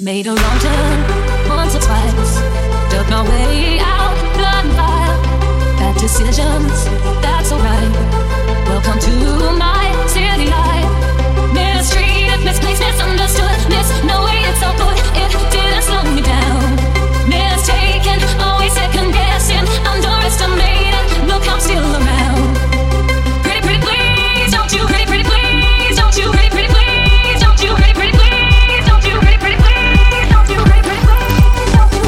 Made a wrong turn once or twice, dug my way out, blood and fire. Bad decisions, that's alright. Welcome to my city life. Mistreated, misplaced, misunderstood. No way it's so good, it didn't slow me down. Mistaken, always second guessing, underestimated. Look, I'm still around. Pretty, pretty please, don't you? Pretty, pretty please, don't you? Pretty, pretty please, don't you? Pretty, pretty please, don't you? Pretty, pretty please, don't you? Pretty, pretty please, don't you?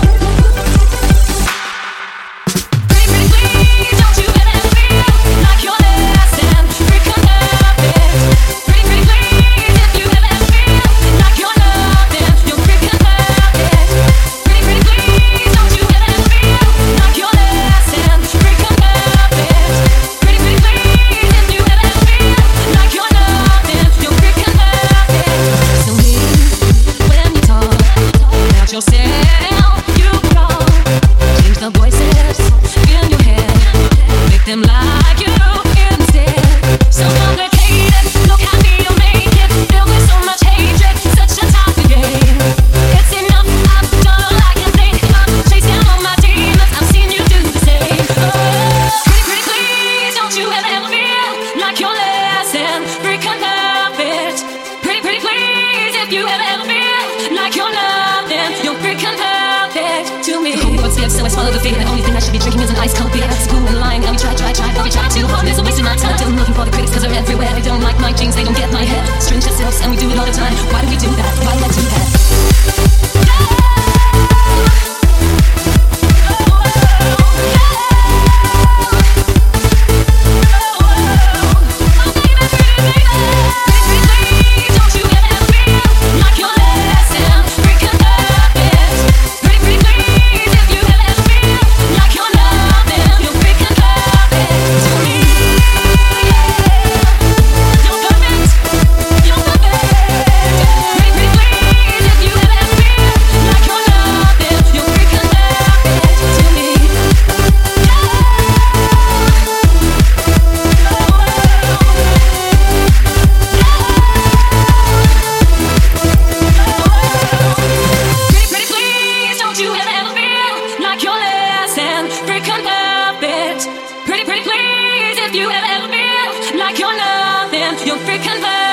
Pretty, pretty please, don't you ever feel like you're less than freaking perfect? Pretty, pretty please, if you ever feel like you're nothing, you're freaking perfect. Pretty, pretty please, don't you ever feel like you're less than freaking perfect? Pretty, pretty please, if you ever feel like you're nothing, you're freaking perfect. So me, when you talk about yourself, you wrong. Change the voices in your head, make them like you instead. So complicated, look how you make it, filled with so much hatred, such a toxic game. It's enough, I've done all I can think of, chased down all my demons, I've seen you do the same. Oh, pretty, pretty please, don't you ever feel like you're less than freaking perfect? Pretty, pretty please, if you ever feel like you're nothing, you're freaking perfect to me. Hold on steps, so I swallow the fear. The only thing I should be drinking is an ice cold beer. School and lying, and we try, but we try too hard. There's a waste of my time. Still looking for the critics, cause they're everywhere. They don't like my jeans, they don't get my hair. Strange ourselves, and we do it all the time. Why do we do that? Why do I do that? Pretty, pretty please, if you ever feel like you're nothing, you're freaking perfect.